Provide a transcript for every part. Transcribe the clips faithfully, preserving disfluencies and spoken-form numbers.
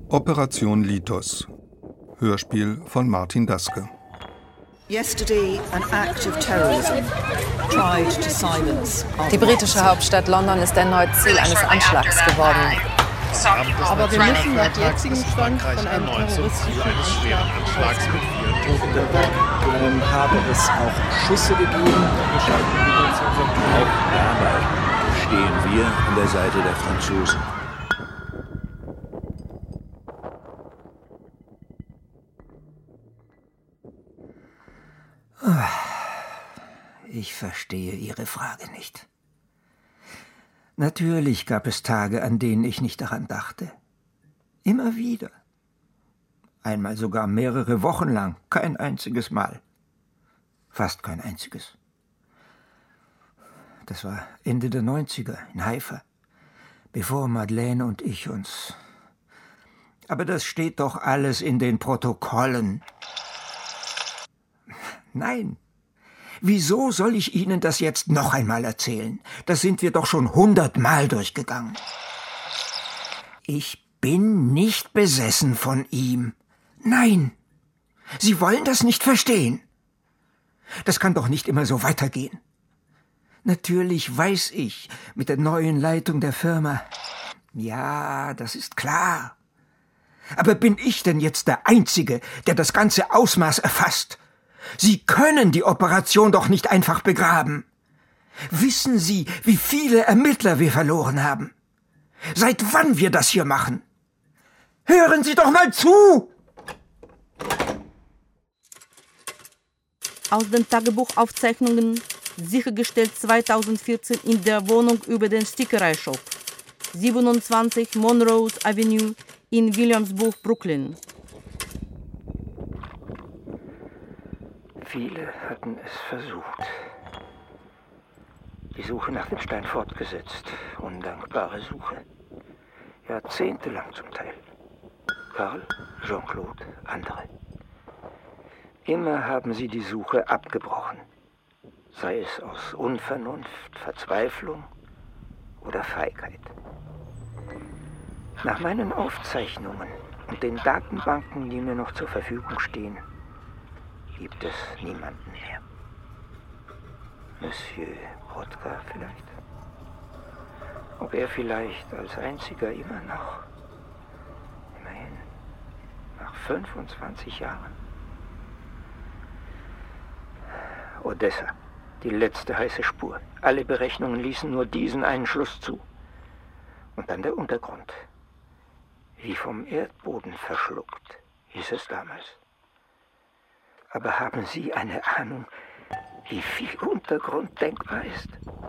Operation Lithos. Hörspiel von Martin Daske. Yesterday, an act of terrorism tried to silence. Die britische Hauptstadt London ist erneut Ziel eines Anschlags geworden. Aber wir müssen nach jetzigem Stand von einem terroristischen Anschlag mit vielen Toten. Ähm, habe es auch Schüsse gegeben. Auch dabei stehen wir an der Seite der Franzosen. Ich verstehe Ihre Frage nicht. Natürlich gab es Tage, an denen ich nicht daran dachte. Immer wieder. Einmal sogar mehrere Wochen lang, kein einziges Mal. Fast kein einziges. Das war Ende der neunziger in Haifa, bevor Madeleine und ich uns... Aber das steht doch alles in den Protokollen. Nein. Wieso soll ich Ihnen das jetzt noch einmal erzählen? Das sind wir doch schon hundertmal durchgegangen. Ich bin nicht besessen von ihm. Nein. Sie wollen das nicht verstehen. Das kann doch nicht immer so weitergehen. Natürlich weiß ich, mit der neuen Leitung der Firma. Ja, das ist klar. Aber bin ich denn jetzt der Einzige, der das ganze Ausmaß erfasst? Sie können die Operation doch nicht einfach begraben. Wissen Sie, wie viele Ermittler wir verloren haben? Seit wann wir das hier machen? Hören Sie doch mal zu! Aus den Tagebuchaufzeichnungen, sichergestellt zweitausendvierzehn in der Wohnung über den Stickerei-Shop. siebenundzwanzig Monrose Avenue in Williamsburg, Brooklyn. Viele hatten es versucht. Die Suche nach dem Stein fortgesetzt. Undankbare Suche. Jahrzehntelang zum Teil. Karl, Jean-Claude, andere. Immer haben sie die Suche abgebrochen. Sei es aus Unvernunft, Verzweiflung oder Feigheit. Nach meinen Aufzeichnungen und den Datenbanken, die mir noch zur Verfügung stehen, gibt es niemanden mehr. Monsieur Brodka vielleicht? Ob er vielleicht als einziger immer noch, immerhin, nach fünfundzwanzig Jahren. Odessa, die letzte heiße Spur. Alle Berechnungen ließen nur diesen einen Schluss zu. Und dann der Untergrund. Wie vom Erdboden verschluckt, hieß es damals. Aber haben Sie eine Ahnung, wie viel Untergrund denkbar ist?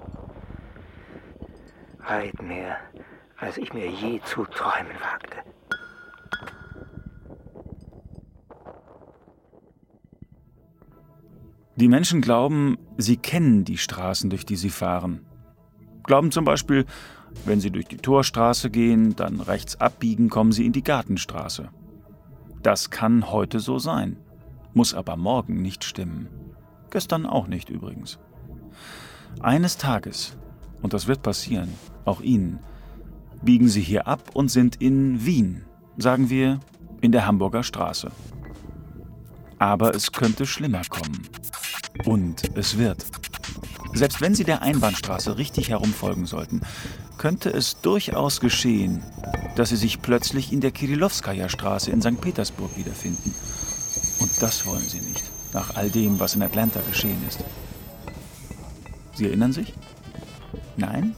Weit mehr, als ich mir je zu träumen wagte. Die Menschen glauben, sie kennen die Straßen, durch die sie fahren. Glauben zum Beispiel, wenn sie durch die Torstraße gehen, dann rechts abbiegen, kommen sie in die Gartenstraße. Das kann heute so sein. Muss aber morgen nicht stimmen. Gestern auch nicht übrigens. Eines Tages, und das wird passieren, auch Ihnen, biegen Sie hier ab und sind in Wien, sagen wir in der Hamburger Straße. Aber es könnte schlimmer kommen. Und es wird. Selbst wenn Sie der Einbahnstraße richtig herumfolgen sollten, könnte es durchaus geschehen, dass Sie sich plötzlich in der Kirillowskaja-Straße in Sankt Petersburg wiederfinden. Und das wollen Sie nicht, nach all dem, was in Atlanta geschehen ist. Sie erinnern sich? Nein?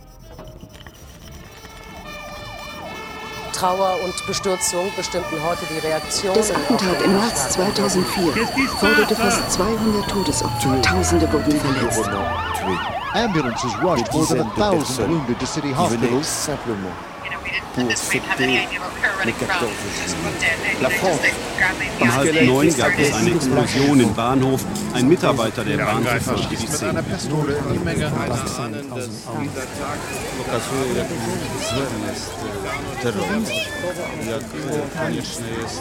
Trauer und Bestürzung bestimmten heute die Reaktion. Das Attentat im März zweitausendvier forderte fast zweihundert Todesopfer. Tausende wurden verletzt. Ambulances rushed more than a thousand wounded to city hospitals. Pour fêter le quatorze juillet. La France. Um halb neun gab es eine Explosion im Bahnhof. Ein Mitarbeiter der Bahn verstieß mit einer Pistole in die Menge heimahnen, dass dieser Tag pokazuje, jak złem jest terror, jak konieczne jest.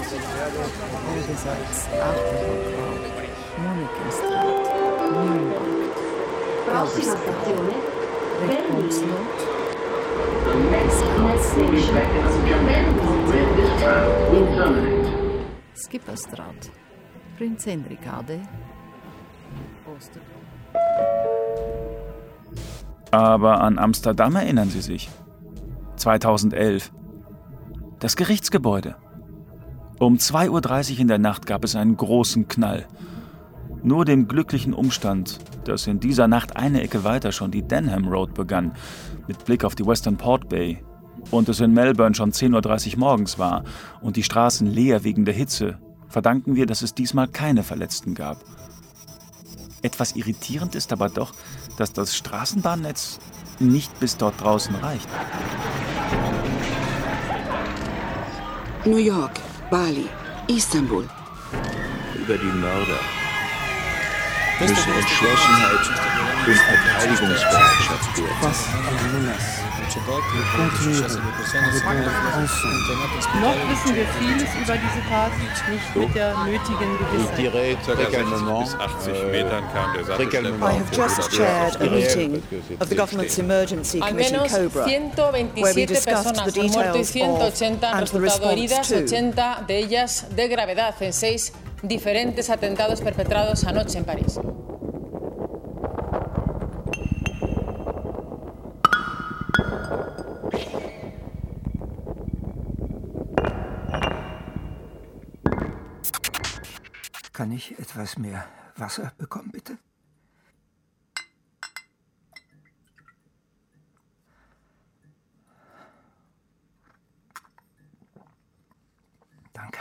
Prossima stazione, Berlino. The next station, Berlin will be found. Skipperstraat, Prinz Hendrikade, Oster. Aber an Amsterdam erinnern Sie sich. zweitausendelf. Das Gerichtsgebäude. Um zwei Uhr dreißig in der Nacht gab es einen großen Knall. Nur dem glücklichen Umstand, dass in dieser Nacht eine Ecke weiter schon die Denham Road begann, mit Blick auf die Western Port Bay, und es in Melbourne schon zehn Uhr dreißig morgens war und die Straßen leer wegen der Hitze, verdanken wir, dass es diesmal keine Verletzten gab. Etwas irritierend ist aber doch, dass das Straßenbahnnetz nicht bis dort draußen reicht. New York, Bali, Istanbul. Über die Mörder müssen Entschlossenheit und Verteidigungsbereitschaft werden. Noch wissen wir vieles über diese Tat, nicht mit der nötigen Gewissheit. Bis achtzig Metern kam der Sattelschlepper. I have just chaired a meeting of the government's emergency committee Cobra, where we discussed the details of and the response to de ellas de gravedad en seis diferentes atentados perpetrados anoche en París. Kann ich etwas mehr Wasser bekommen, bitte? Danke.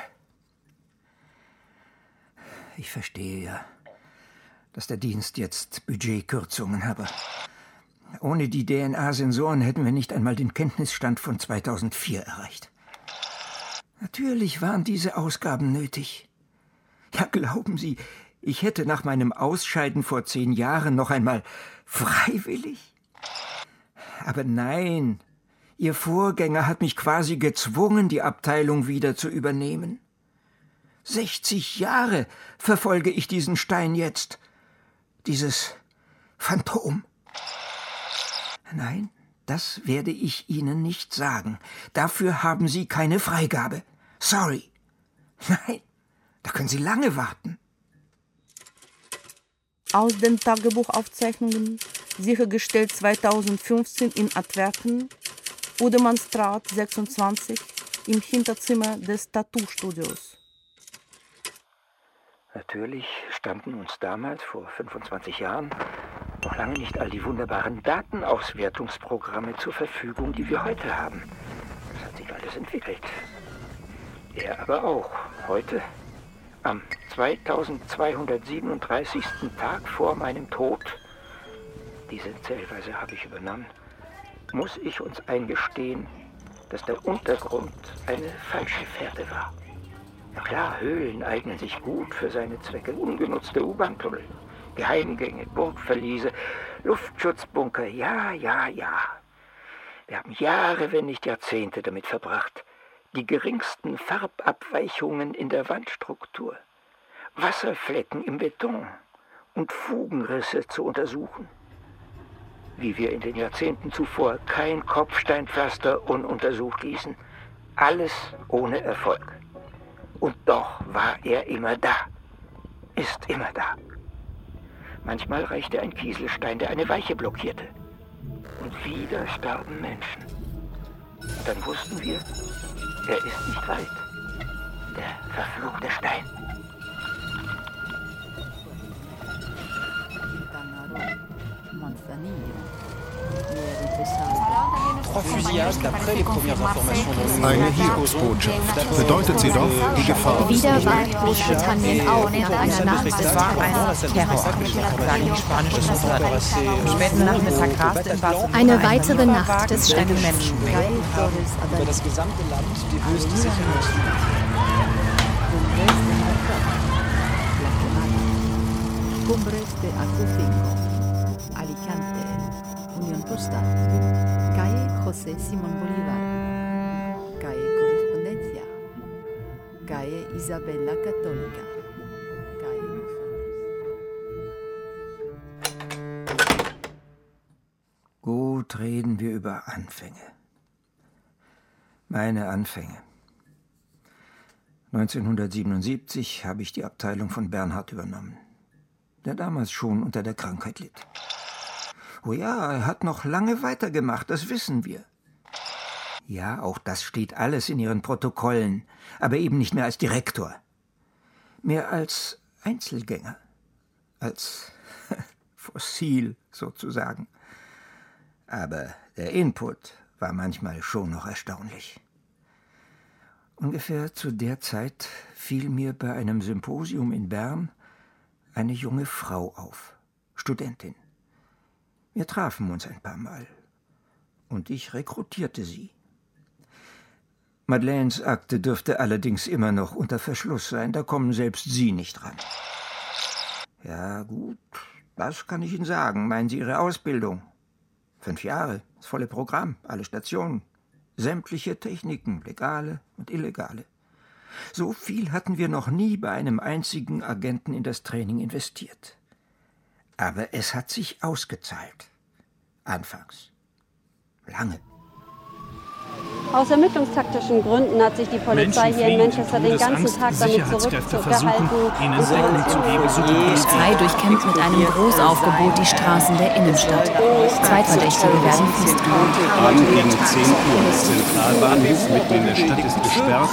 Ich verstehe ja, dass der Dienst jetzt Budgetkürzungen habe. Ohne die D N A-Sensoren hätten wir nicht einmal den Kenntnisstand von zweitausendvier erreicht. Natürlich waren diese Ausgaben nötig. Ja, glauben Sie, ich hätte nach meinem Ausscheiden vor zehn Jahren noch einmal freiwillig? Aber nein, Ihr Vorgänger hat mich quasi gezwungen, die Abteilung wieder zu übernehmen. sechzig Jahre verfolge ich diesen Stein jetzt. Dieses Phantom. Nein, das werde ich Ihnen nicht sagen. Dafür haben Sie keine Freigabe. Sorry. Nein. Da können Sie lange warten. Aus den Tagebuchaufzeichnungen, sichergestellt zweitausendfünfzehn in Antwerpen, Udemannstraat sechsundzwanzig, im Hinterzimmer des Tattoo-Studios. Natürlich standen uns damals, vor fünfundzwanzig Jahren, noch lange nicht all die wunderbaren Datenauswertungsprogramme zur Verfügung, die wir heute haben. Das hat sich alles entwickelt. Er aber auch. Heute, am zweitausendzweihundertsiebenunddreißigsten Tag vor meinem Tod, diese Zählweise habe ich übernommen, muss ich uns eingestehen, dass der Untergrund eine falsche Fährte war. Na klar, Höhlen eignen sich gut für seine Zwecke. Ungenutzte U-Bahn-Tunnel, Geheimgänge, Burgverliese, Luftschutzbunker, ja, ja, ja. Wir haben Jahre, wenn nicht Jahrzehnte damit verbracht, die geringsten Farbabweichungen in der Wandstruktur, Wasserflecken im Beton und Fugenrisse zu untersuchen. Wie wir in den Jahrzehnten zuvor kein Kopfsteinpflaster ununtersucht ließen. Alles ohne Erfolg. Und doch war er immer da. Ist immer da. Manchmal reichte ein Kieselstein, der eine Weiche blockierte. Und wieder starben Menschen. Und dann wussten wir, er ist nicht weit. Der verfluchte Stein. Eine Hiobsbotschaft. Bedeutet sie doch, die Gefahr. Wieder wacht Großbritannien auf nach einer Nacht. Es war ein Terroranschlag, sagen die spanischen Behörden. Am späten Nachmittag raste in Barcelona eine weitere Nacht des Schreckens. Menschen Über das gesamte Land die höchste Sicherheit. Cumbres de Acufingo, Alicante, Unión Postal, calle José Simón Bolívar, calle Correspondencia, calle Isabella Católica, calle Gut, reden wir über Anfänge. Meine Anfänge. neunzehnhundertsiebenundsiebzig habe ich die Abteilung von Bernhard übernommen, der damals schon unter der Krankheit litt. Oh ja, er hat noch lange weitergemacht, das wissen wir. Ja, auch das steht alles in Ihren Protokollen, aber eben nicht mehr als Direktor. Mehr als Einzelgänger, als Fossil sozusagen. Aber der Input war manchmal schon noch erstaunlich. Ungefähr zu der Zeit fiel mir bei einem Symposium in Bern eine junge Frau auf, Studentin. Wir trafen uns ein paar Mal und ich rekrutierte sie. Madeleines Akte dürfte allerdings immer noch unter Verschluss sein, da kommen selbst Sie nicht ran. Ja gut, das kann ich Ihnen sagen. Meinen Sie Ihre Ausbildung? Fünf Jahre, das volle Programm, alle Stationen, sämtliche Techniken, legale und illegale. So viel hatten wir noch nie bei einem einzigen Agenten in das Training investiert. Aber es hat sich ausgezahlt. Anfangs. Lange. Aus ermittlungstaktischen Gründen hat sich die Polizei hier in Manchester den ganzen Tag damit zurückgehalten, Frei durchkämmt mit einem Großaufgebot die Straßen der Innenstadt. Zwei Verdächtige werden festgenommen. Abend gegen zehn Uhr. Zentralbahnhof mitten in der Stadt ist gesperrt.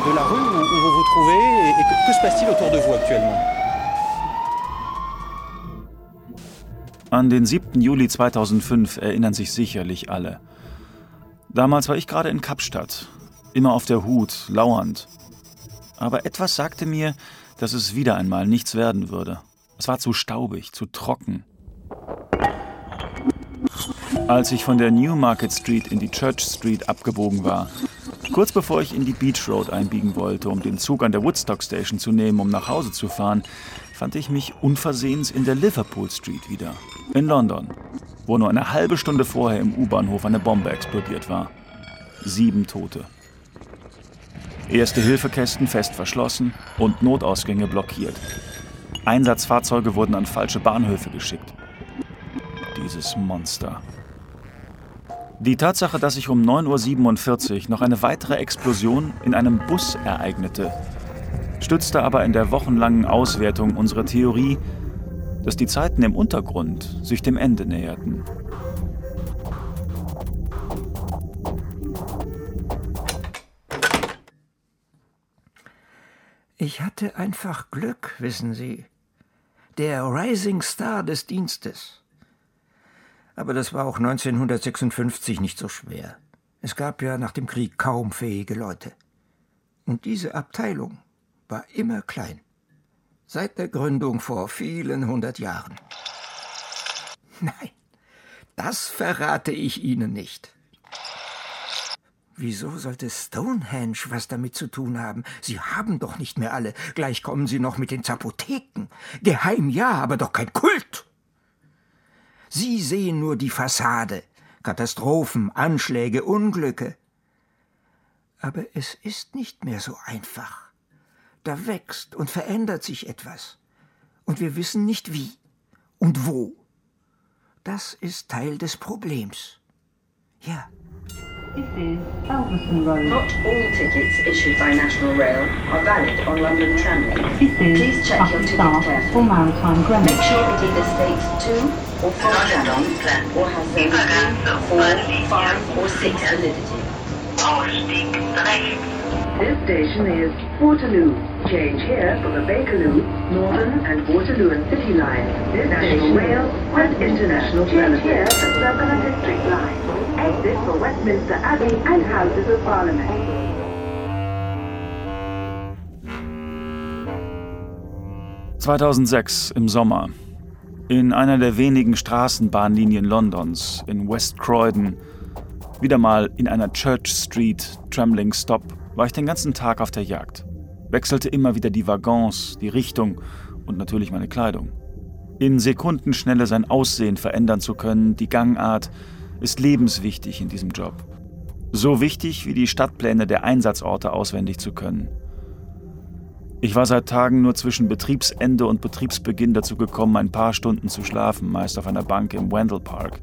An den siebten Juli zweitausendfünf erinnern sich sicherlich alle. Damals war ich gerade in Kapstadt, immer auf der Hut, lauernd. Aber etwas sagte mir, dass es wieder einmal nichts werden würde. Es war zu staubig, zu trocken. Als ich von der Newmarket Street in die Church Street abgebogen war, kurz bevor ich in die Beach Road einbiegen wollte, um den Zug an der Woodstock Station zu nehmen, um nach Hause zu fahren, fand ich mich unversehens in der Liverpool Street wieder, in London, wo nur eine halbe Stunde vorher im U-Bahnhof eine Bombe explodiert war. Sieben Tote. Erste-Hilfe-Kästen fest verschlossen und Notausgänge blockiert. Einsatzfahrzeuge wurden an falsche Bahnhöfe geschickt. Dieses Monster. Die Tatsache, dass sich um neun Uhr siebenundvierzig noch eine weitere Explosion in einem Bus ereignete, stützte aber in der wochenlangen Auswertung unsere Theorie, dass die Zeiten im Untergrund sich dem Ende näherten. Ich hatte einfach Glück, wissen Sie. Der Rising Star des Dienstes. Aber das war auch neunzehnhundertsechsundfünfzig nicht so schwer. Es gab ja nach dem Krieg kaum fähige Leute. Und diese Abteilung war immer klein. Seit der Gründung vor vielen hundert Jahren. Nein, das verrate ich Ihnen nicht. Wieso sollte Stonehenge was damit zu tun haben? Sie haben doch nicht mehr alle. Gleich kommen Sie noch mit den Zapotheken. Geheim ja, aber doch kein Kult. Sie sehen nur die Fassade. Katastrophen, Anschläge, Unglücke. Aber es ist nicht mehr so einfach. Da wächst und verändert sich etwas. Und wir wissen nicht wie und wo. Das ist Teil des Problems. Ja. This is Elverson Road. Not all tickets issued by National Rail are valid on London Tramway. Please check your ticket carefully. Make sure it either states two or four travels or has a three, four, five or six validity. Ausstieg rechts. This station is Waterloo. Change here for the Bakerloo, Northern and Waterloo and City Line. This National Rail and International Change here for Circular District Line. Exit for Westminster Abbey and Houses of Parliament. zweitausendsechs im Sommer. In einer der wenigen Straßenbahnlinien Londons, in West Croydon, wieder mal in einer Church Street Tramlink Stop, war ich den ganzen Tag auf der Jagd. Wechselte immer wieder die Waggons, die Richtung und natürlich meine Kleidung. In Sekundenschnelle sein Aussehen verändern zu können, die Gangart, ist lebenswichtig in diesem Job. So wichtig wie die Stadtpläne der Einsatzorte auswendig zu können. Ich war seit Tagen nur zwischen Betriebsende und Betriebsbeginn dazu gekommen, ein paar Stunden zu schlafen, meist auf einer Bank im Wendell Park.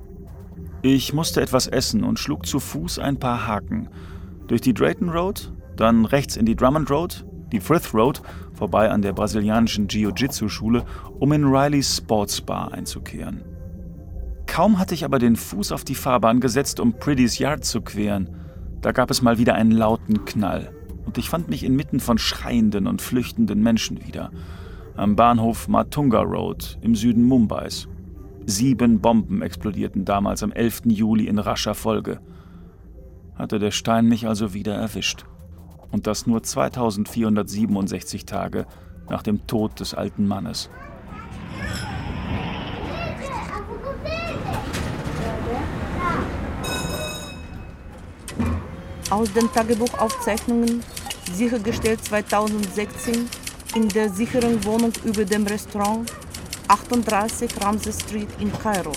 Ich musste etwas essen und schlug zu Fuß ein paar Haken durch die Drayton Road, dann rechts in die Drummond Road, die Frith Road, vorbei an der brasilianischen Jiu-Jitsu-Schule, um in Rileys Sports Bar einzukehren. Kaum hatte ich aber den Fuß auf die Fahrbahn gesetzt, um Pretty's Yard zu queren, da gab es mal wieder einen lauten Knall. Und ich fand mich inmitten von schreienden und flüchtenden Menschen wieder. Am Bahnhof Matunga Road im Süden Mumbais. Sieben Bomben explodierten damals am elften Juli in rascher Folge. Hatte der Stein mich also wieder erwischt. Und das nur zweitausendvierhundertsiebenundsechzig Tage nach dem Tod des alten Mannes. Aus den Tagebuchaufzeichnungen, sichergestellt zweitausendsechzehn, in der sicheren Wohnung über dem Restaurant achtunddreißig Ramses Street in Kairo.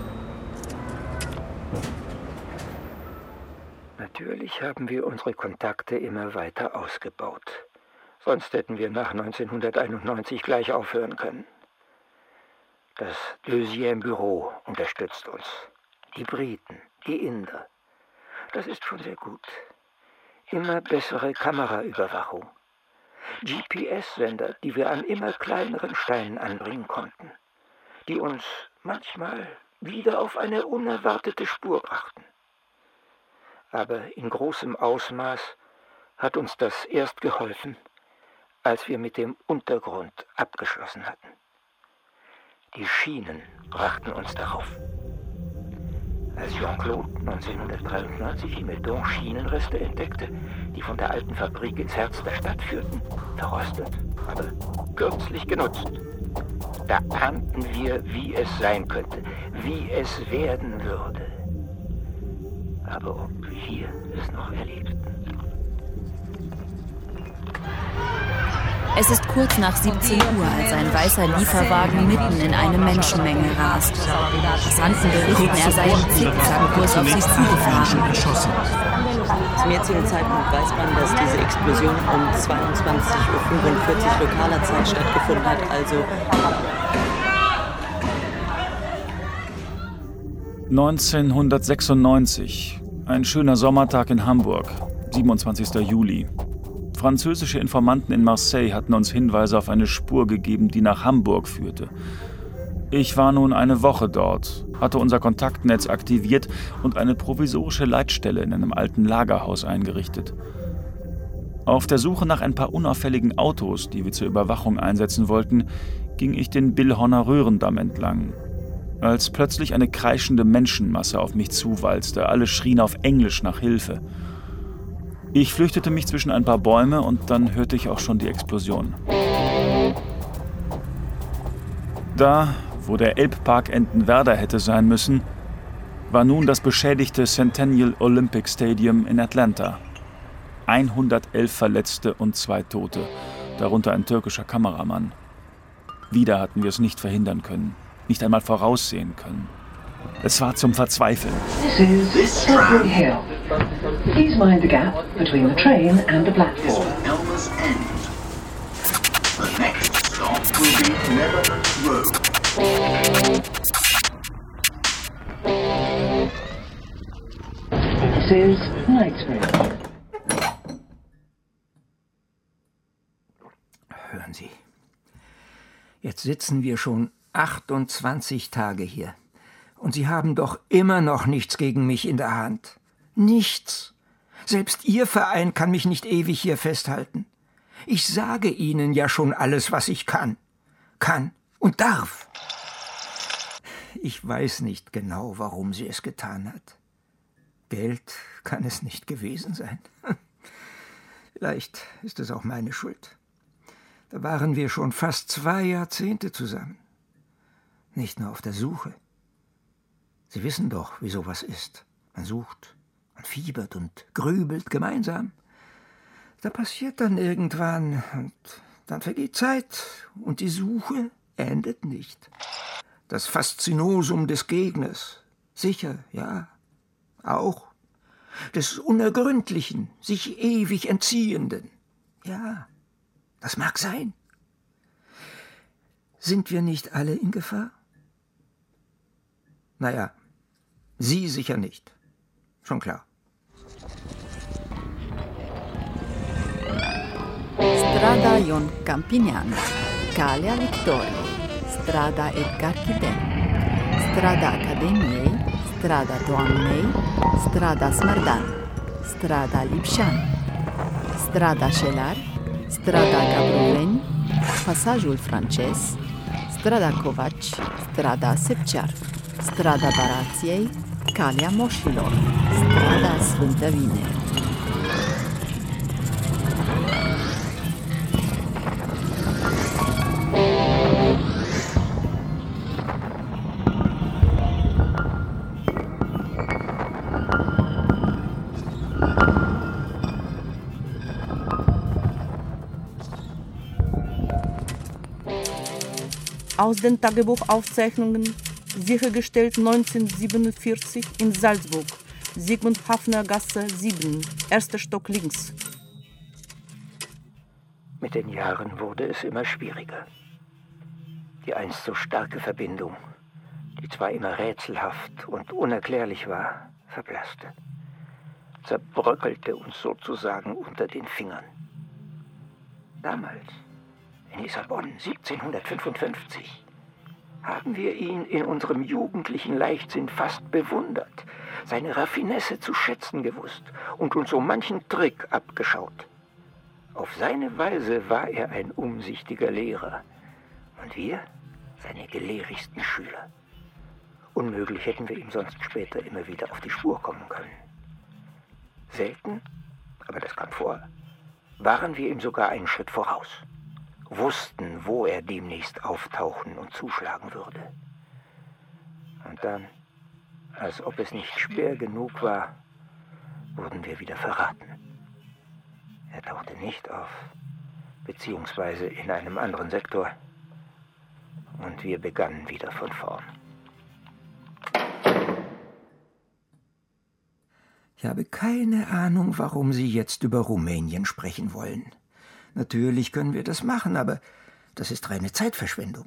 Natürlich haben wir unsere Kontakte immer weiter ausgebaut. Sonst hätten wir nach neunzehnhunderteinundneunzig gleich aufhören können. Das Deuxième Büro unterstützt uns. Die Briten, die Inder. Das ist schon sehr gut. Immer bessere Kameraüberwachung. G P S-Sender, die wir an immer kleineren Steinen anbringen konnten. Die uns manchmal wieder auf eine unerwartete Spur brachten. Aber in großem Ausmaß hat uns das erst geholfen, als wir mit dem Untergrund abgeschlossen hatten. Die Schienen brachten uns darauf. Als Jean-Claude neunzehnhundertdreiundneunzig in Meudon Schienenreste entdeckte, die von der alten Fabrik ins Herz der Stadt führten, verrostet, aber kürzlich genutzt, da ahnten wir, wie es sein könnte, wie es werden würde. Aber ob wir es noch erlebten. Es ist kurz nach siebzehn Uhr, als ein weißer Lieferwagen mitten in eine Menschenmenge rast. Passanten berichten, er sei im Zickzackkurs auf sie zugefahren. Zum jetzigen Zeitpunkt weiß man, dass diese Explosion um zweiundzwanzig Uhr fünfundvierzig lokaler Zeit stattgefunden hat, also neunzehnhundertsechsundneunzig. Ein schöner Sommertag in Hamburg, siebenundzwanzigster Juli. Französische Informanten in Marseille hatten uns Hinweise auf eine Spur gegeben, die nach Hamburg führte. Ich war nun eine Woche dort, hatte unser Kontaktnetz aktiviert und eine provisorische Leitstelle in einem alten Lagerhaus eingerichtet. Auf der Suche nach ein paar unauffälligen Autos, die wir zur Überwachung einsetzen wollten, ging ich den Billhorner Röhrendamm entlang. Als plötzlich eine kreischende Menschenmasse auf mich zuwalzte, alle schrien auf Englisch nach Hilfe. Ich flüchtete mich zwischen ein paar Bäume und dann hörte ich auch schon die Explosion. Da, wo der Elbpark Entenwerder hätte sein müssen, war nun das beschädigte Centennial Olympic Stadium in Atlanta. hundertelf Verletzte und zwei Tote, darunter ein türkischer Kameramann. Wieder hatten wir es nicht verhindern können, nicht einmal voraussehen können. Es war zum Verzweifeln. This is Sudbury Hill. Please mind the gap between the train and the platform. Elmer's End. The next stop will be Netherlands Road. This is Knightsbridge. Hören Sie, jetzt sitzen wir schon achtundzwanzig Tage hier. Und Sie haben doch immer noch nichts gegen mich in der Hand. Nichts. Selbst Ihr Verein kann mich nicht ewig hier festhalten. Ich sage Ihnen ja schon alles, was ich kann. Kann und darf. Ich weiß nicht genau, warum sie es getan hat. Geld kann es nicht gewesen sein. Vielleicht ist es auch meine Schuld. Da waren wir schon fast zwei Jahrzehnte zusammen. Nicht nur auf der Suche. Sie wissen doch, wie sowas ist. Man sucht, man fiebert und grübelt gemeinsam. Da passiert dann irgendwann und dann vergeht Zeit und die Suche endet nicht. Das Faszinosum des Gegners, sicher, ja, auch. Des Unergründlichen, sich ewig Entziehenden, ja, das mag sein. Sind wir nicht alle in Gefahr? Naja, Sie sicher nicht. Schon klar. Strada Ion Campinian, Calea Victoriei, Strada Edgar Chiden, Strada Academiei, Strada Doamnei, Strada Smardan, Strada Lipșan, Strada Șelar, Strada Gabruleni, Pasajul francez, Strada Covaci, Strada Sepcear, Strada Barației, Calea Moșilor, Strada Sfântă Vineri. Aus den Tagebuchaufzeichnungen, sichergestellt neunzehnhundertsiebenundvierzig in Salzburg, Sigmund Hafner Gasse sieben, erster Stock links. Mit den Jahren wurde es immer schwieriger. Die einst so starke Verbindung, die zwar immer rätselhaft und unerklärlich war, verblasste, zerbröckelte uns sozusagen unter den Fingern. Damals, in Lissabon, siebzehnhundertfünfundfünfzig, haben wir ihn in unserem jugendlichen Leichtsinn fast bewundert, seine Raffinesse zu schätzen gewusst und uns so manchen Trick abgeschaut. Auf seine Weise war er ein umsichtiger Lehrer und wir seine gelehrigsten Schüler. Unmöglich hätten wir ihm sonst später immer wieder auf die Spur kommen können. Selten, aber das kam vor, waren wir ihm sogar einen Schritt voraus, wussten, wo er demnächst auftauchen und zuschlagen würde. Und dann, als ob es nicht schwer genug war, wurden wir wieder verraten. Er tauchte nicht auf, beziehungsweise in einem anderen Sektor, und wir begannen wieder von vorn. Ich habe keine Ahnung, warum Sie jetzt über Rumänien sprechen wollen. Natürlich können wir das machen, aber das ist reine Zeitverschwendung.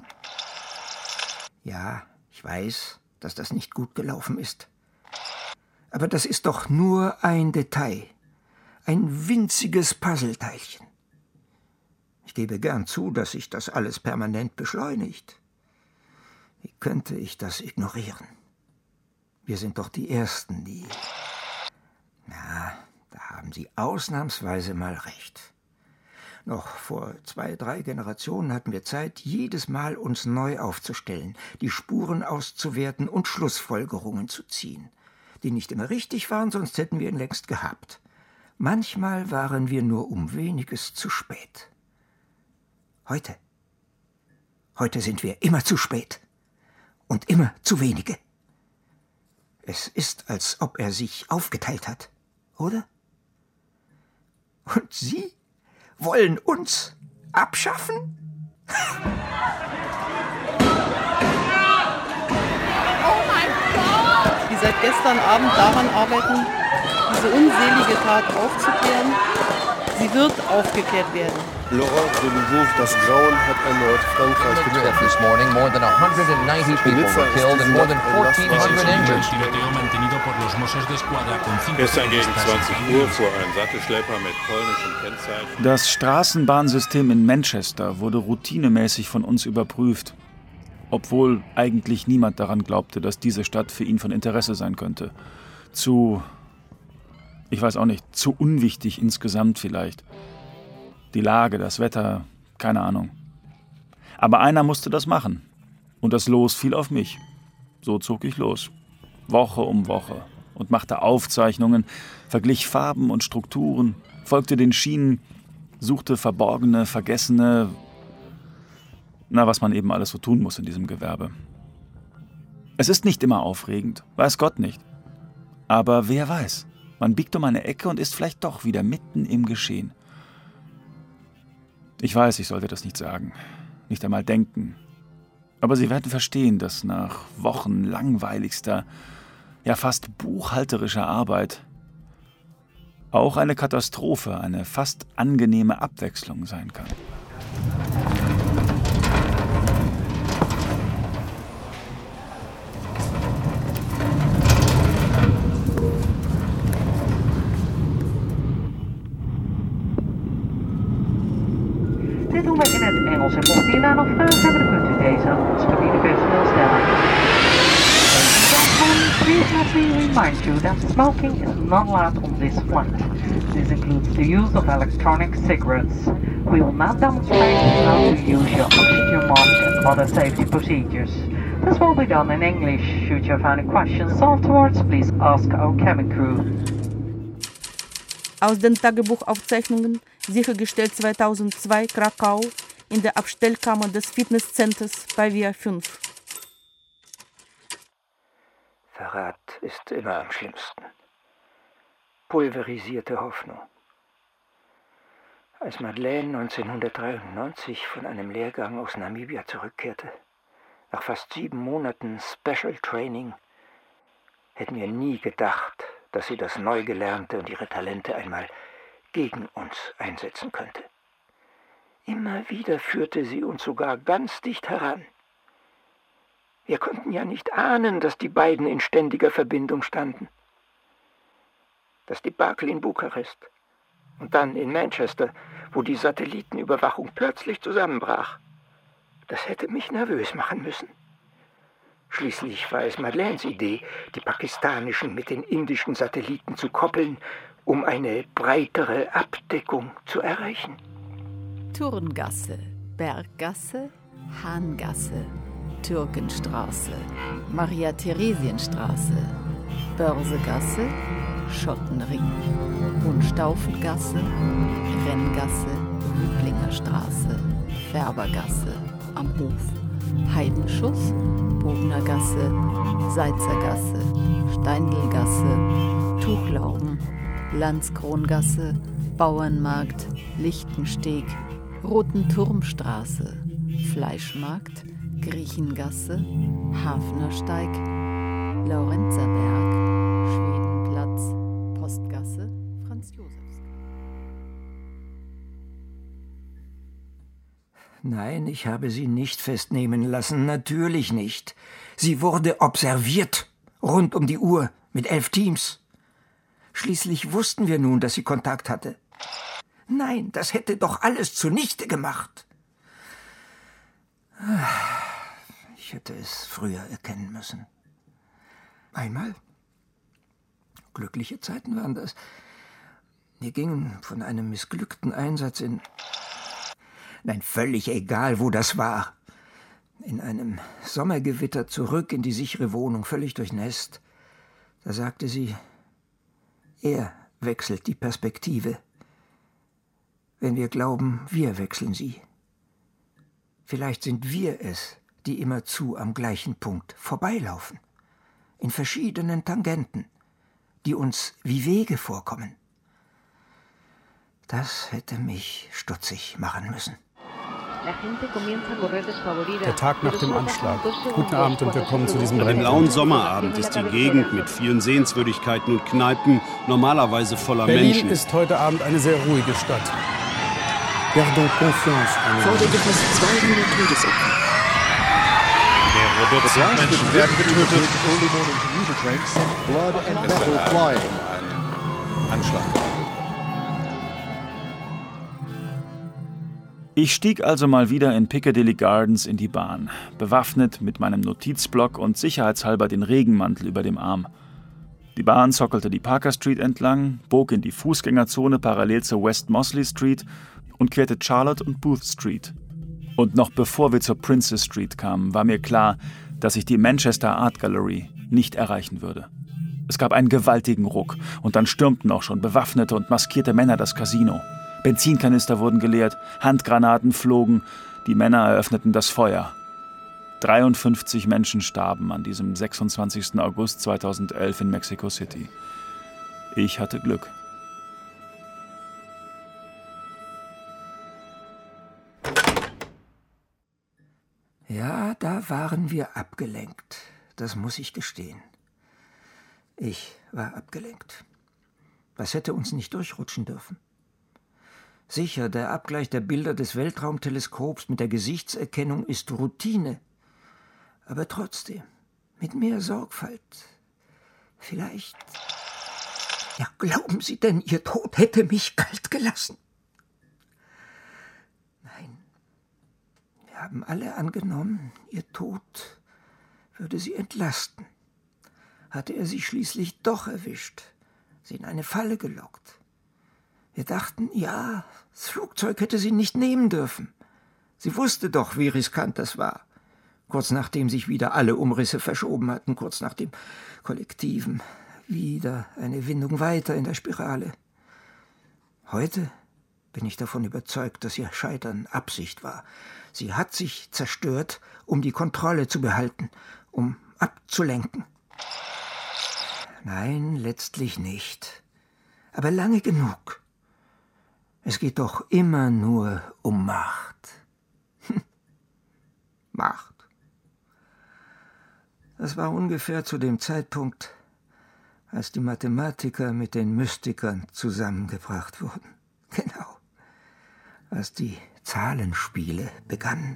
Ja, ich weiß, dass das nicht gut gelaufen ist. Aber das ist doch nur ein Detail. Ein winziges Puzzleteilchen. Ich gebe gern zu, dass sich das alles permanent beschleunigt. Wie könnte ich das ignorieren? Wir sind doch die Ersten, die... Na, da haben Sie ausnahmsweise mal recht. Noch vor zwei, drei Generationen hatten wir Zeit, jedes Mal uns neu aufzustellen, die Spuren auszuwerten und Schlussfolgerungen zu ziehen, die nicht immer richtig waren, sonst hätten wir ihn längst gehabt. Manchmal waren wir nur um weniges zu spät. Heute, heute sind wir immer zu spät und immer zu wenige. Es ist, als ob er sich aufgeteilt hat, oder? Und Sie wollen uns abschaffen? Oh mein Gott! Die seit gestern Abend daran arbeiten, diese unselige Tat aufzuklären, sie wird aufgeklärt werden. L'horreur de nouveau, das Grauen hat erneut Frankreich getroffen. This morning, more than one hundred ninety people were killed and more than fourteen hundred injured. Gestern gegen zwanzig Uhr fuhr ein Sattelschlepper mit polnischem Kennzeichen. Das Straßenbahnsystem in Manchester wurde routinemäßig von uns überprüft, obwohl eigentlich niemand daran glaubte, dass diese Stadt für ihn von Interesse sein könnte. Zu, ich weiß auch nicht, zu unwichtig insgesamt vielleicht. Die Lage, das Wetter, keine Ahnung. Aber einer musste das machen. Und das Los fiel auf mich. So zog ich los. Woche um Woche. Und machte Aufzeichnungen, verglich Farben und Strukturen, folgte den Schienen, suchte verborgene, vergessene... Na, was man eben alles so tun muss in diesem Gewerbe. Es ist nicht immer aufregend, weiß Gott nicht. Aber wer weiß, man biegt um eine Ecke und ist vielleicht doch wieder mitten im Geschehen. Ich weiß, ich sollte das nicht sagen, nicht einmal denken. Aber Sie werden verstehen, dass nach Wochen langweiligster, ja fast buchhalterischer Arbeit auch eine Katastrophe eine fast angenehme Abwechslung sein kann. het Engels en mocht u hierna nog vragen hebben, dan kunt u deze aan ons cabinepersoneel stellen. Please let me remind you that smoking is not allowed on this flight. This includes the use of electronic cigarettes. We will not demonstrate how to use your oxygen mask and other safety procedures. This will be done in English. Should you have any questions afterwards, please ask our cabin crew. Aus den Tagebuchaufzeichnungen, sichergestellt zweitausendzwei, Krakau, in der Abstellkammer des Fitnesscenters bei Via fünf. Verrat ist immer am schlimmsten. Pulverisierte Hoffnung. Als Madeleine neunzehnhundertdreiundneunzig von einem Lehrgang aus Namibia zurückkehrte, nach fast sieben Monaten Special Training, hätten wir nie gedacht, dass sie das Neugelernte und ihre Talente einmal gegen uns einsetzen könnte. Immer wieder führte sie uns sogar ganz dicht heran. Wir konnten ja nicht ahnen, dass die beiden in ständiger Verbindung standen. Das Debakel in Bukarest und dann in Manchester, wo die Satellitenüberwachung plötzlich zusammenbrach, das hätte mich nervös machen müssen. Schließlich war es Madeleines Idee, die pakistanischen mit den indischen Satelliten zu koppeln, um eine breitere Abdeckung zu erreichen. Turngasse, Berggasse, Hahngasse, Türkenstraße, Maria-Theresienstraße, Börsegasse, Schottenring, Unstaufengasse, Renngasse, Rüblingerstraße, Färbergasse, am Hof, Heidenschuss, Bognergasse, Seitzergasse, Steindelgasse, Tuchlauben, Landskrongasse, Bauernmarkt, Lichtensteg, Rotenturmstraße, Fleischmarkt, Griechengasse, Hafnersteig, Laurenzerberg, Schwedenplatz, Postgasse, Franz Josefs. Nein, ich habe sie nicht festnehmen lassen, natürlich nicht. Sie wurde observiert, rund um die Uhr, mit elf Teams. Schließlich wussten wir nun, dass sie Kontakt hatte. Nein, das hätte doch alles zunichte gemacht. Ich hätte es früher erkennen müssen. Einmal, glückliche Zeiten waren das. Wir gingen von einem missglückten Einsatz in... Nein, völlig egal, wo das war. In einem Sommergewitter zurück in die sichere Wohnung, völlig durchnässt. Da sagte sie, er wechselt die Perspektive. Wenn wir glauben, wir wechseln sie. Vielleicht sind wir es, die immerzu am gleichen Punkt vorbeilaufen. In verschiedenen Tangenten, die uns wie Wege vorkommen. Das hätte mich stutzig machen müssen. Der Tag nach dem Anschlag. Guten Abend und willkommen zu diesem An einem lauen Sommerabend ist die Gegend mit vielen Sehenswürdigkeiten und Kneipen normalerweise voller Berlin Menschen. Berlin ist heute Abend eine sehr ruhige Stadt. Perdons confiance. Forderte fast zweihundert Todesopfer. Mehrere Dutzend Menschen werden getötet. Blood and metal flying. Ein Anschlag. Ich stieg also mal wieder in Piccadilly Gardens in die Bahn, bewaffnet mit meinem Notizblock und sicherheitshalber den Regenmantel über dem Arm. Die Bahn zockelte die Parker Street entlang, bog in die Fußgängerzone parallel zur West Mosley Street und querte Charlotte und Booth Street. Und noch bevor wir zur Princess Street kamen, war mir klar, dass ich die Manchester Art Gallery nicht erreichen würde. Es gab einen gewaltigen Ruck und dann stürmten auch schon bewaffnete und maskierte Männer das Casino. Benzinkanister wurden geleert, Handgranaten flogen, die Männer eröffneten das Feuer. dreiundfünfzig Menschen starben an diesem sechsundzwanzigsten August zweitausendelf in Mexico City. Ich hatte Glück. Ja, da waren wir abgelenkt. Das muss ich gestehen. Ich war abgelenkt. Was hätte uns nicht durchrutschen dürfen? Sicher, der Abgleich der Bilder des Weltraumteleskops mit der Gesichtserkennung ist Routine. Aber trotzdem, mit mehr Sorgfalt. Vielleicht... Ja, glauben Sie denn, Ihr Tod hätte mich kalt gelassen? Nein, Wir haben alle angenommen, ihr Tod würde sie entlasten. Hatte er sie schließlich doch erwischt, sie in eine Falle gelockt. Wir dachten, ja, das Flugzeug hätte sie nicht nehmen dürfen. Sie wusste doch, wie riskant das war. Kurz nachdem sich wieder alle Umrisse verschoben hatten, kurz nach dem Kollektiven, wieder eine Windung weiter in der Spirale. Heute bin ich davon überzeugt, dass ihr Scheitern Absicht war. Sie hat sich zerstört, um die Kontrolle zu behalten, um abzulenken. Nein, letztlich nicht. Aber lange genug. Es geht doch immer nur um Macht. Hm. Macht. Das war ungefähr zu dem Zeitpunkt, als die Mathematiker mit den Mystikern zusammengebracht wurden. Genau. Als die Zahlenspiele begannen.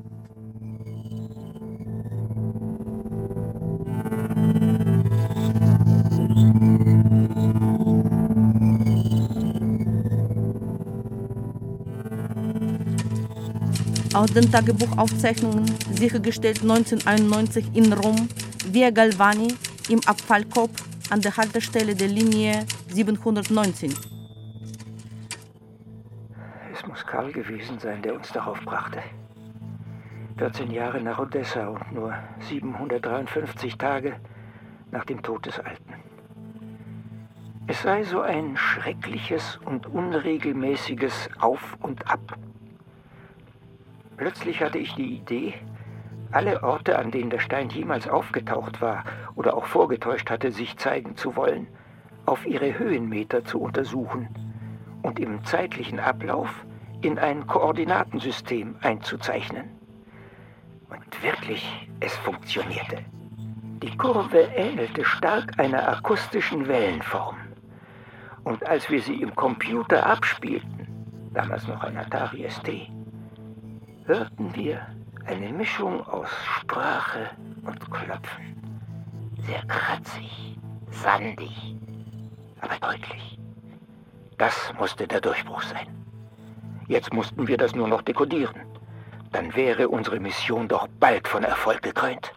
Aus den Tagebuchaufzeichnungen, sichergestellt neunzehnhunderteinundneunzig in Rom, Via Galvani im Abfallkorb an der Haltestelle der Linie siebenhundertneunzehn. Es muss Karl gewesen sein, der uns darauf brachte. vierzehn Jahre nach Odessa und nur siebenhundertdreiundfünfzig Tage nach dem Tod des Alten. Es sei so ein schreckliches und unregelmäßiges Auf und Ab. Plötzlich hatte ich die Idee, alle Orte, an denen der Stein jemals aufgetaucht war oder auch vorgetäuscht hatte, sich zeigen zu wollen, auf ihre Höhenmeter zu untersuchen und im zeitlichen Ablauf in ein Koordinatensystem einzuzeichnen. Und wirklich, es funktionierte. Die Kurve ähnelte stark einer akustischen Wellenform. Und als wir sie im Computer abspielten, damals noch ein Atari S T, hörten wir eine Mischung aus Sprache und Klopfen. Sehr kratzig, sandig, aber deutlich. Das musste der Durchbruch sein. Jetzt mussten wir das nur noch dekodieren. Dann wäre unsere Mission doch bald von Erfolg gekrönt.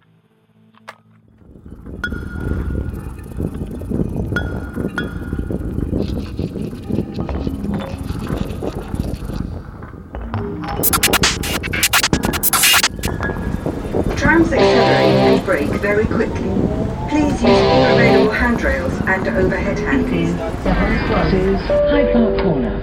Trams accelerate and brake very quickly. Please use all available handrails and overhead handles. Hyde Park Corner.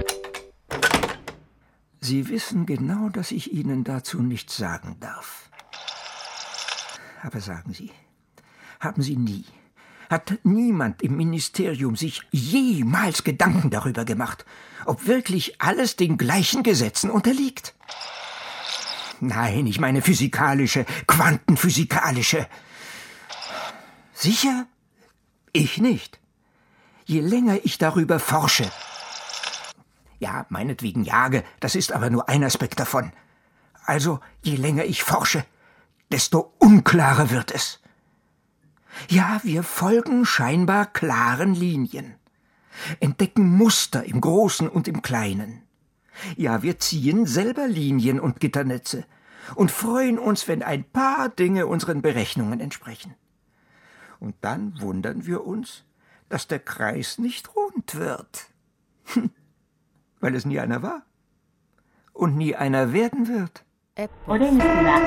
Sie wissen genau, dass ich Ihnen dazu nichts sagen darf. Aber sagen Sie, haben Sie nie, hat niemand im Ministerium sich jemals Gedanken darüber gemacht, ob wirklich alles den gleichen Gesetzen unterliegt? Nein, ich meine physikalische, quantenphysikalische. Sicher? Ich nicht. Je länger ich darüber forsche, ja, meinetwegen jage, das ist aber nur ein Aspekt davon. Also, je länger ich forsche, desto unklarer wird es. Ja, wir folgen scheinbar klaren Linien, entdecken Muster im Großen und im Kleinen. Ja, wir ziehen selber Linien und Gitternetze und freuen uns, wenn ein paar Dinge unseren Berechnungen entsprechen. Und dann wundern wir uns, dass der Kreis nicht rund wird. Hm. Weil es nie einer war und nie einer werden wird. Street,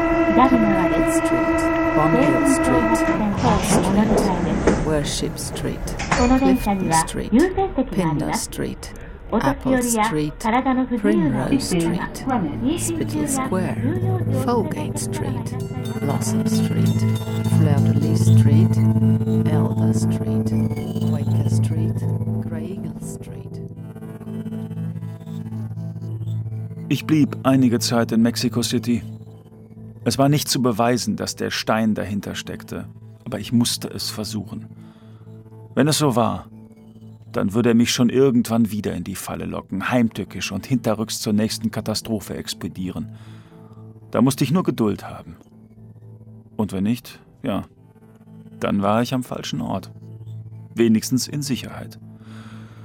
Bonhill Street, Hall Street, Worship Street, Clifton Street, Pindar Street, Apple Street, Primrose Street, Spital Square, Folgate Street, Blossom Street, Fleur-de-Lis Street, Elder Street, Quaker Street, Grey Eagle Street. Ich blieb einige Zeit in Mexico City. Es war nicht zu beweisen, dass der Stein dahinter steckte, aber ich musste es versuchen. Wenn es so war, dann würde er mich schon irgendwann wieder in die Falle locken, heimtückisch und hinterrücks zur nächsten Katastrophe expedieren. Da musste ich nur Geduld haben. Und wenn nicht, ja, dann war ich am falschen Ort. Wenigstens in Sicherheit.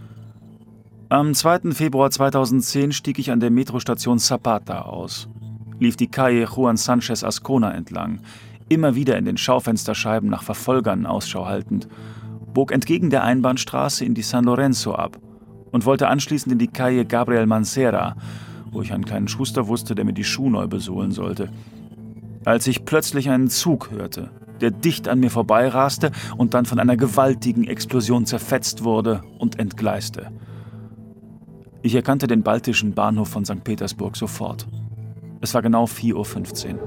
Am zweiten Februar zweitausendzehn stieg ich an der Metrostation Zapata aus. lief die Calle Juan Sánchez Azcona entlang, immer wieder in den Schaufensterscheiben nach Verfolgern Ausschau haltend, bog entgegen der Einbahnstraße in die San Lorenzo ab und wollte anschließend in die Calle Gabriel Mancera, wo ich einen kleinen Schuster wusste, der mir die Schuhe neu besohlen sollte, als ich plötzlich einen Zug hörte, der dicht an mir vorbeiraste und dann von einer gewaltigen Explosion zerfetzt wurde und entgleiste. Ich erkannte den baltischen Bahnhof von Sankt Petersburg sofort. Es war genau vier Uhr fünfzehn.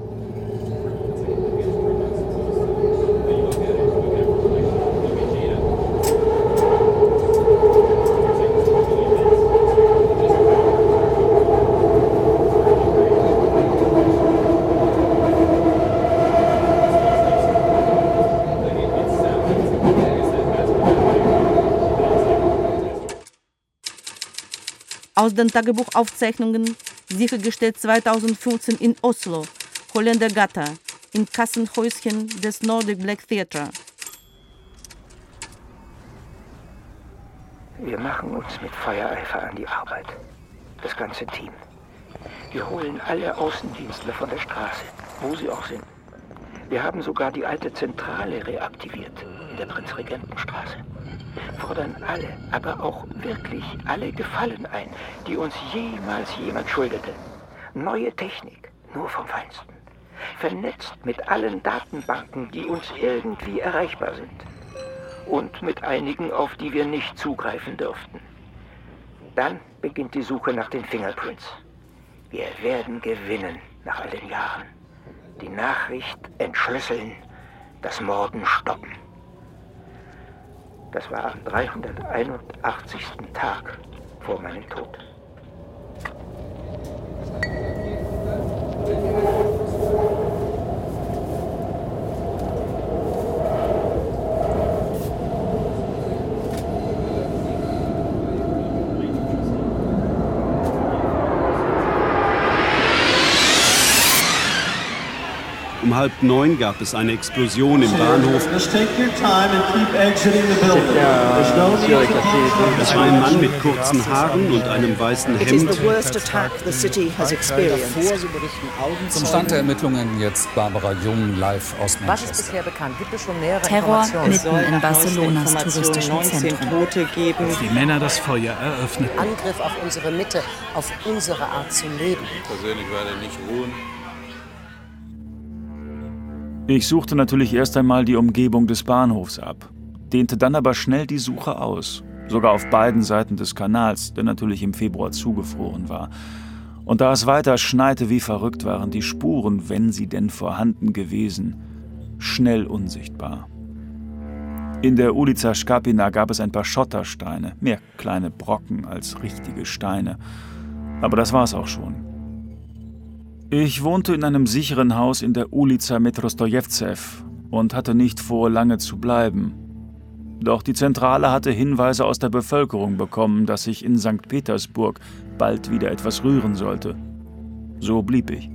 Aus den Tagebuchaufzeichnungen, sichergestellt zweitausendfünfzehn in Oslo, Holländer Gata, im Kassenhäuschen des Nordic Black Theatre. Wir machen uns mit Feuereifer an die Arbeit. Das ganze Team. Wir holen alle Außendienstler von der Straße, wo sie auch sind. Wir haben sogar die alte Zentrale reaktiviert in der Prinzregentenstraße. Fordern alle, aber auch wirklich alle Gefallen ein, die uns jemals jemand schuldete. Neue Technik, nur vom Feinsten. Vernetzt mit allen Datenbanken, die uns irgendwie erreichbar sind. Und mit einigen, auf die wir nicht zugreifen dürften. Dann beginnt die Suche nach den Fingerprints. Wir werden gewinnen nach all den Jahren. Die Nachricht entschlüsseln, das Morden stoppen. Das war am dreihunderteinundachtzigsten Tag vor meinem Tod. Um halb neun gab es eine Explosion im Bahnhof. Es war ein Mann mit kurzen Haaren und einem weißen Hemd. Zum Stand der Ermittlungen jetzt Barbara Jung live aus Manchester. Was ist bisher bekannt? Gibt es schon mehrere Terror Informationen? mitten in Barcelonas touristischem Zentrum. Als die Männer das Feuer eröffneten. Angriff auf unsere Mitte, auf unsere Art zu leben. Persönlich werde nicht ruhen. Ich suchte natürlich erst einmal die Umgebung des Bahnhofs ab, dehnte dann aber schnell die Suche aus, sogar auf beiden Seiten des Kanals, der natürlich im Februar zugefroren war. Und da es weiter schneite wie verrückt, waren die Spuren, wenn sie denn vorhanden gewesen, schnell unsichtbar. In der Ulica Škapina gab es ein paar Schottersteine, mehr kleine Brocken als richtige Steine. Aber das war's auch schon. Ich wohnte in einem sicheren Haus in der Ulica Metrostojewzew und hatte nicht vor, lange zu bleiben. Doch die Zentrale hatte Hinweise aus der Bevölkerung bekommen, dass sich in Sankt Petersburg bald wieder etwas rühren sollte. So blieb ich.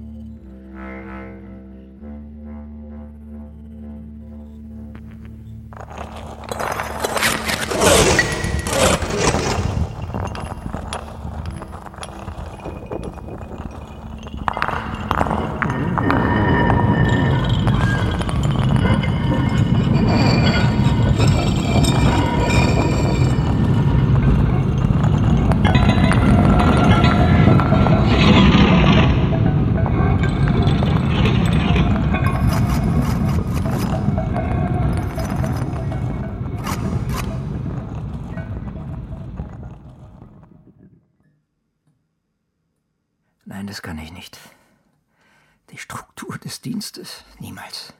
Nein, das kann ich nicht. Die Struktur des Dienstes, niemals.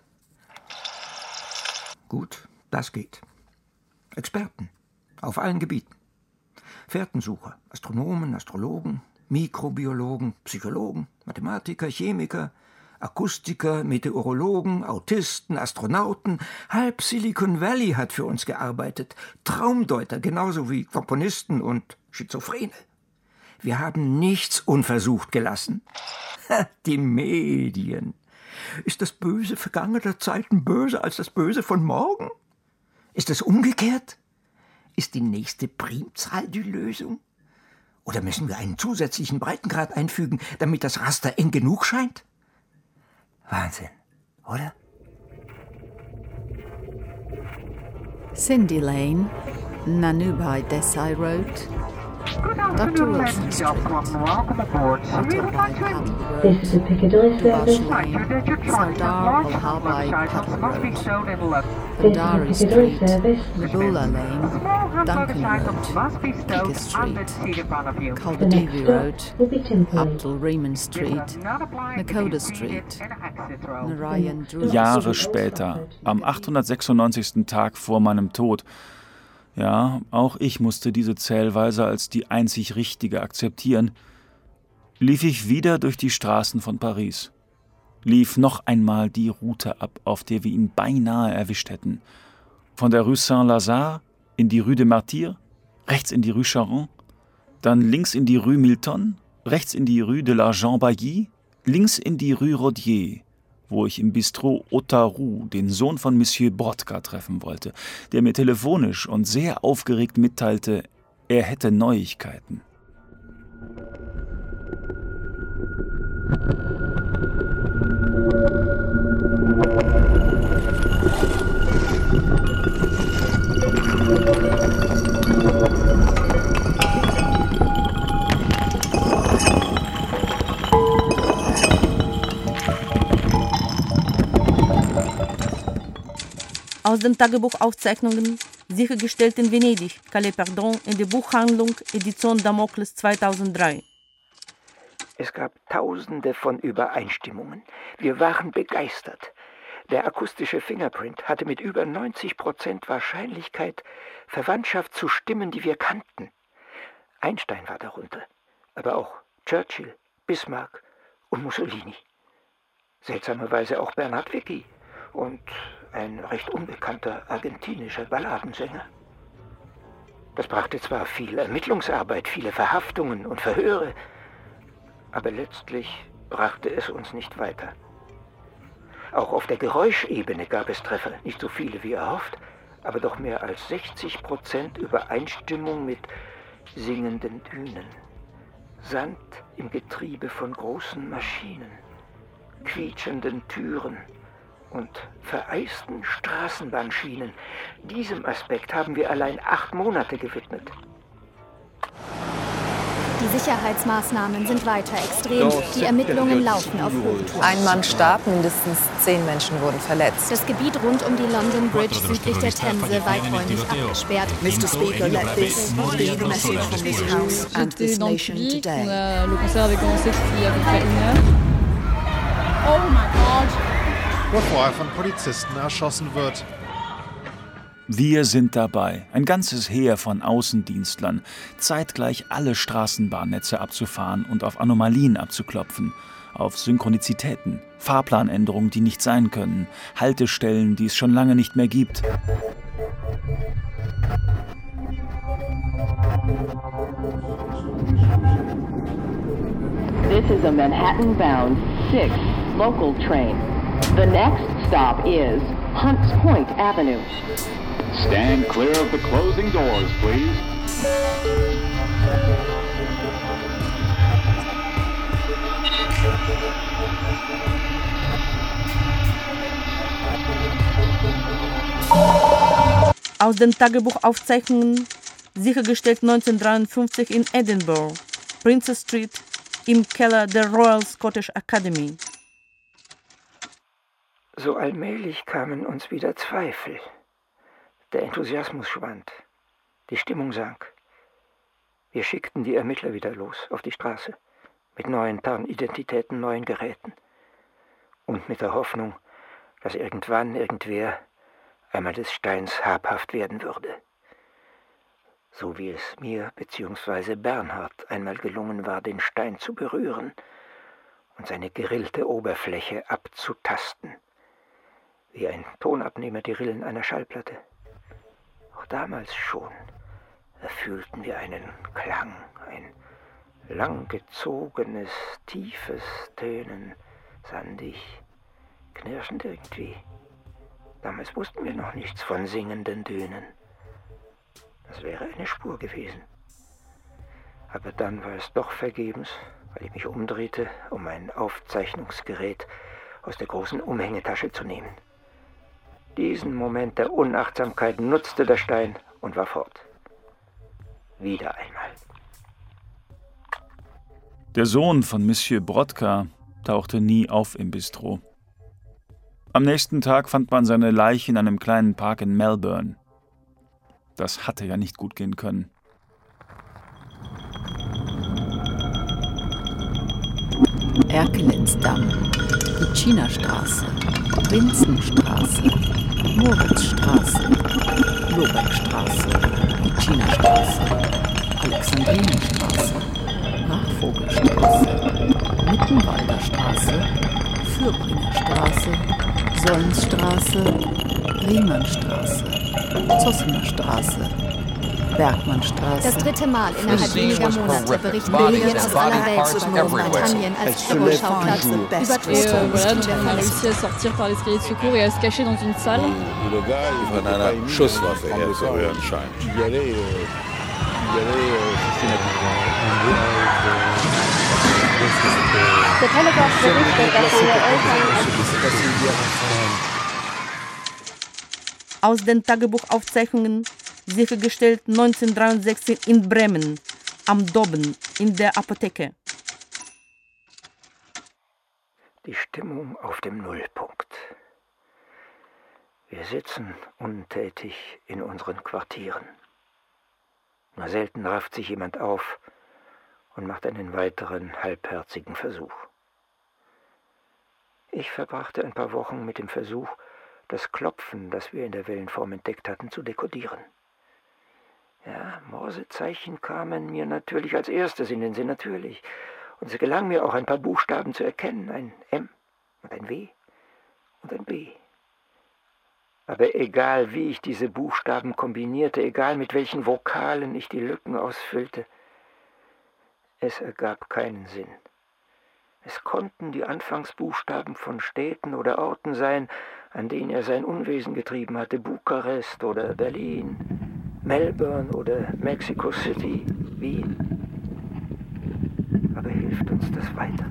Gut, das geht. Experten, auf allen Gebieten. Fährtensucher, Astronomen, Astrologen, Mikrobiologen, Psychologen, Mathematiker, Chemiker, Akustiker, Meteorologen, Autisten, Astronauten. Halb Silicon Valley hat für uns gearbeitet. Traumdeuter, genauso wie Komponisten und Schizophrene. Wir haben nichts unversucht gelassen. Die Medien. Ist das Böse vergangener Zeiten böser als das Böse von morgen? Ist es umgekehrt? Ist die nächste Primzahl die Lösung? Oder müssen wir einen zusätzlichen Breitengrad einfügen, damit das Raster eng genug scheint? Wahnsinn, oder? Cindy Lane, Nanubai Desai Road, Doctor Wilson Street, Autobahn Paddle Road, Bush Lane, Sardar Al-Habai Paddle Road, Bandari Street, Nabula Lane, Duncan Road, Baker Street, Caldevi Road, Abdul Rehman Street, Nakoda Street, Narayan Drew. Jahre später, am achthundertsechsundneunzigsten Tag vor meinem Tod, ja, auch ich musste diese Zählweise als die einzig richtige akzeptieren, lief ich wieder durch die Straßen von Paris. Lief noch einmal die Route ab, auf der wir ihn beinahe erwischt hätten. Von der Rue Saint-Lazare in die Rue des Martyrs, rechts in die Rue Charon, dann links in die Rue Milton, rechts in die Rue de la Jean-Bailly, links in die Rue Rodier, wo ich im Bistro Otaru den Sohn von Monsieur Brodka treffen wollte, der mir telefonisch und sehr aufgeregt mitteilte, er hätte Neuigkeiten. Aus den Tagebuchaufzeichnungen, sichergestellt in Venedig, Calais Pardon, in der Buchhandlung Edition Damokles zweitausenddrei. Es gab Tausende von Übereinstimmungen. Wir waren begeistert. Der akustische Fingerprint hatte mit über neunzig Prozent Wahrscheinlichkeit Verwandtschaft zu Stimmen, die wir kannten. Einstein war darunter, aber auch Churchill, Bismarck und Mussolini. Seltsamerweise auch Bernhard Wicki und ein recht unbekannter argentinischer Balladensänger. Das brachte zwar viel Ermittlungsarbeit, viele Verhaftungen und Verhöre, aber letztlich brachte es uns nicht weiter. Auch auf der Geräuschebene gab es Treffer, nicht so viele wie erhofft, aber doch mehr als sechzig Prozent Übereinstimmung mit singenden Dünen. Sand im Getriebe von großen Maschinen, quietschenden Türen und vereisten Straßenbahnschienen. Diesem Aspekt haben wir allein acht Monate gewidmet. Die Sicherheitsmaßnahmen sind weiter extrem. Die Ermittlungen laufen auf Hochtouren. Ein Mann starb, mindestens zehn Menschen wurden verletzt. Das Gebiet rund um die London Bridge südlich der Themse weiträumig abgesperrt. Mister Speaker, let this be the message from this House and this nation today. Le concert avait commencé il y a à peu près une heure. Oh my God! Bevor er von Polizisten erschossen wird. Wir sind dabei, ein ganzes Heer von Außendienstlern, zeitgleich alle Straßenbahnnetze abzufahren und auf Anomalien abzuklopfen, auf Synchronizitäten, Fahrplanänderungen, die nicht sein können, Haltestellen, die es schon lange nicht mehr gibt. This is a Manhattan-bound six local train. The next stop is Hunts Point Avenue. Stand clear of the closing doors, please. Aus den Tagebuchaufzeichnungen, sichergestellt neunzehnhundertdreiundfünfzig in Edinburgh, Princess Street, im Keller der Royal Scottish Academy. So allmählich kamen uns wieder Zweifel. Der Enthusiasmus schwand, die Stimmung sank. Wir schickten die Ermittler wieder los auf die Straße, mit neuen Tarnidentitäten, neuen Geräten und mit der Hoffnung, dass irgendwann irgendwer einmal des Steins habhaft werden würde. So wie es mir bzw. Bernhard einmal gelungen war, den Stein zu berühren und seine gerillte Oberfläche abzutasten, wie ein Tonabnehmer die Rillen einer Schallplatte. Auch damals schon erfühlten wir einen Klang, ein langgezogenes, tiefes Tönen, sandig, knirschend irgendwie. Damals wussten wir noch nichts von singenden Dünen. Das wäre eine Spur gewesen. Aber dann war es doch vergebens, weil ich mich umdrehte, um mein Aufzeichnungsgerät aus der großen Umhängetasche zu nehmen. Diesen Moment der Unachtsamkeit nutzte der Stein und war fort. Wieder einmal. Der Sohn von Monsieur Brodka tauchte nie auf im Bistro. Am nächsten Tag fand man seine Leiche in einem kleinen Park in Melbourne. Das hatte ja nicht gut gehen können. Erkelenzdamm, Chinastraße, Prinzenstraße, Moritzstraße, Lobeckstraße, Chinastraße, Alexandrinenstraße, Brachvogelstraße, Mittenwalder Straße, Fürbringerstraße, Sollensstraße, Riemannstraße, Zossener Straße, Bergmannstraße. Das dritte Mal innerhalb weniger Monate berichten Medien aus aller Welt von Großbritannien als Terrorschauplatz über Tote der réussi à sortir par l'escalier de secours et à se cacher dans une salle. Von einer Schusswaffe her zu hören scheint. Der Telegraph berichtet, dass seine Eltern Aus den Tagebuchaufzeichnungen sichergestellt neunzehnhundertdreiundsechzig in Bremen, am Dobben, in der Apotheke. Die Stimmung auf dem Nullpunkt. Wir sitzen untätig in unseren Quartieren. Nur selten rafft sich jemand auf und macht einen weiteren halbherzigen Versuch. Ich verbrachte ein paar Wochen mit dem Versuch, das Klopfen, das wir in der Wellenform entdeckt hatten, zu dekodieren. Ja, Morsezeichen kamen mir natürlich als erstes in den Sinn, natürlich. Und es gelang mir auch, ein paar Buchstaben zu erkennen, ein M und ein W und ein B. Aber egal, wie ich diese Buchstaben kombinierte, egal mit welchen Vokalen ich die Lücken ausfüllte, es ergab keinen Sinn. Es konnten die Anfangsbuchstaben von Städten oder Orten sein, an denen er sein Unwesen getrieben hatte, Bukarest oder Berlin, Melbourne oder Mexico City, Wien. Aber hilft uns das weiter?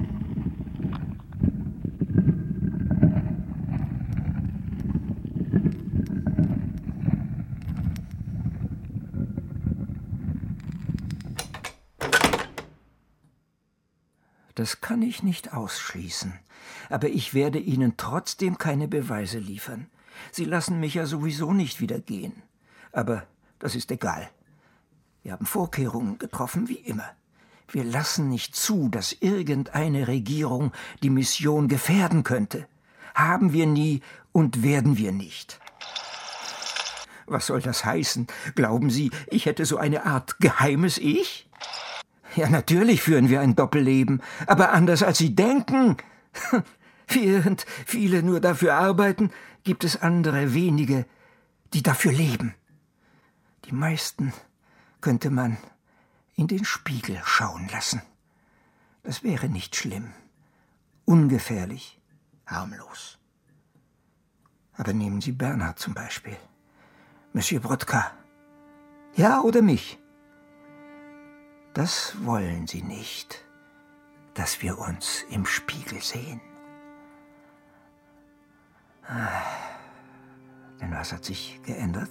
Das kann ich nicht ausschließen, aber ich werde Ihnen trotzdem keine Beweise liefern. Sie lassen mich ja sowieso nicht wieder gehen. Aber das ist egal. Wir haben Vorkehrungen getroffen, wie immer. Wir lassen nicht zu, dass irgendeine Regierung die Mission gefährden könnte. Haben wir nie und werden wir nicht. Was soll das heißen? Glauben Sie, ich hätte so eine Art geheimes Ich? Ja, natürlich führen wir ein Doppelleben, aber anders als Sie denken. Während viele nur dafür arbeiten, gibt es andere wenige, die dafür leben. Die meisten könnte man in den Spiegel schauen lassen. Das wäre nicht schlimm, ungefährlich, harmlos. Aber nehmen Sie Bernhard zum Beispiel, Monsieur Brodka. Ja, oder mich. Das wollen Sie nicht, dass wir uns im Spiegel sehen. Ah, denn was hat sich geändert?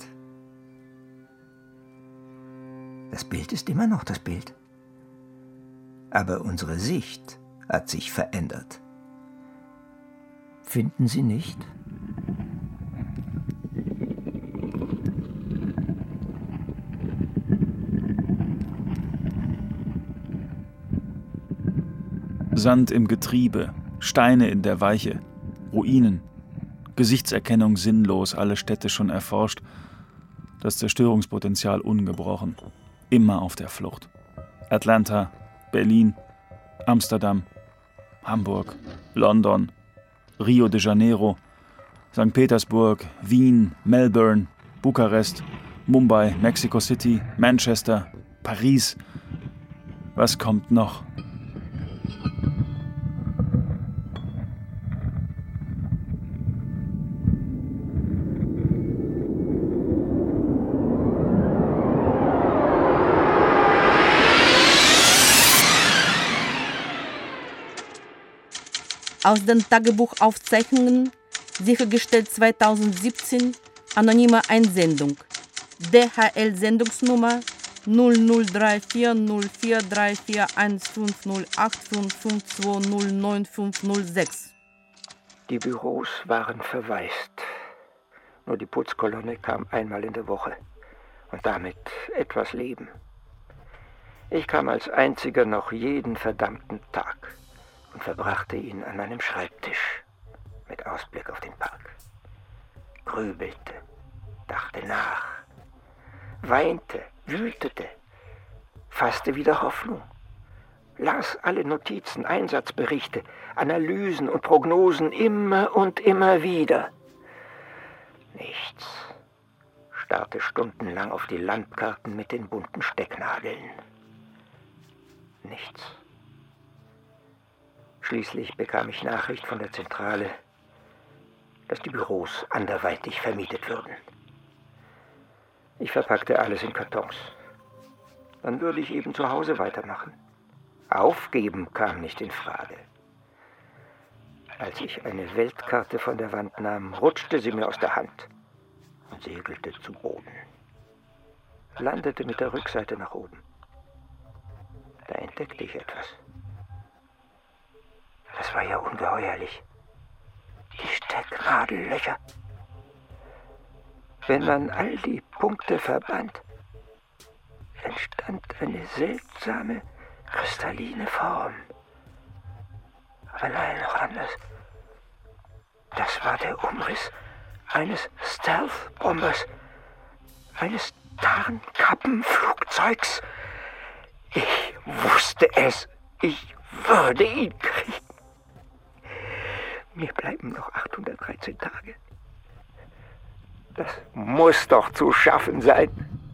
Das Bild ist immer noch das Bild. Aber unsere Sicht hat sich verändert. Finden Sie nicht? Sand im Getriebe, Steine in der Weiche, Ruinen, Gesichtserkennung sinnlos, alle Städte schon erforscht, das Zerstörungspotenzial ungebrochen, immer auf der Flucht. Atlanta, Berlin, Amsterdam, Hamburg, London, Rio de Janeiro, Sankt Petersburg, Wien, Melbourne, Bukarest, Mumbai, Mexico City, Manchester, Paris. Was kommt noch? Aus den Tagebuchaufzeichnungen, sichergestellt zweitausendsiebzehn, anonyme Einsendung. D H L-Sendungsnummer null null drei vier null vier drei vier eins fünf null acht fünf fünf zwei null neun fünf null sechs. Die Büros waren verwaist. Nur die Putzkolonne kam einmal in der Woche. Und damit etwas Leben. Ich kam als einziger noch jeden verdammten Tag und verbrachte ihn an meinem Schreibtisch mit Ausblick auf den Park. Grübelte, dachte nach, weinte, wütete, fasste wieder Hoffnung, las alle Notizen, Einsatzberichte, Analysen und Prognosen immer und immer wieder. Nichts. Starrte stundenlang auf die Landkarten mit den bunten Stecknadeln. Nichts. Schließlich bekam ich Nachricht von der Zentrale, dass die Büros anderweitig vermietet würden. Ich verpackte alles in Kartons. Dann würde ich eben zu Hause weitermachen. Aufgeben kam nicht in Frage. Als ich eine Weltkarte von der Wand nahm, rutschte sie mir aus der Hand und segelte zu Boden. Landete mit der Rückseite nach oben. Da entdeckte ich etwas. Das war ja ungeheuerlich. Die Stecknadellöcher. Wenn man all die Punkte verband, entstand eine seltsame, kristalline Form. Aber nein, noch anders. Das war der Umriss eines Stealth-Bombers, eines Tarnkappenflugzeugs. Ich wusste es. Ich würde ihn kriegen. Mir bleiben noch achthundertdreizehn Tage. Das muss doch zu schaffen sein.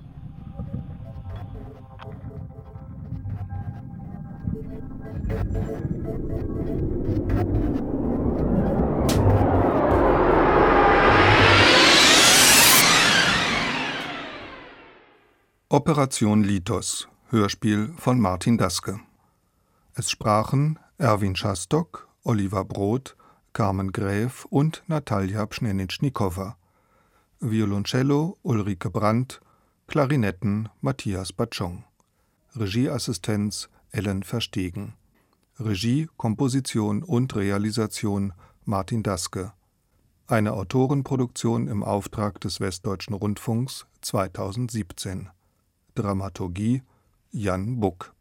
Operation Lithos, Hörspiel von Martin Daske. Es sprachen Erwin Schastock, Oliver Brot, Carmen Gräf und Natalia Pschnenitschnikowa. Violoncello Ulrike Brandt, Klarinetten Matthias Batschong. Regieassistenz Ellen Verstegen. Regie, Komposition und Realisation Martin Daske. Eine Autorenproduktion im Auftrag des Westdeutschen Rundfunks zweitausendsiebzehn. Dramaturgie Jan Buck.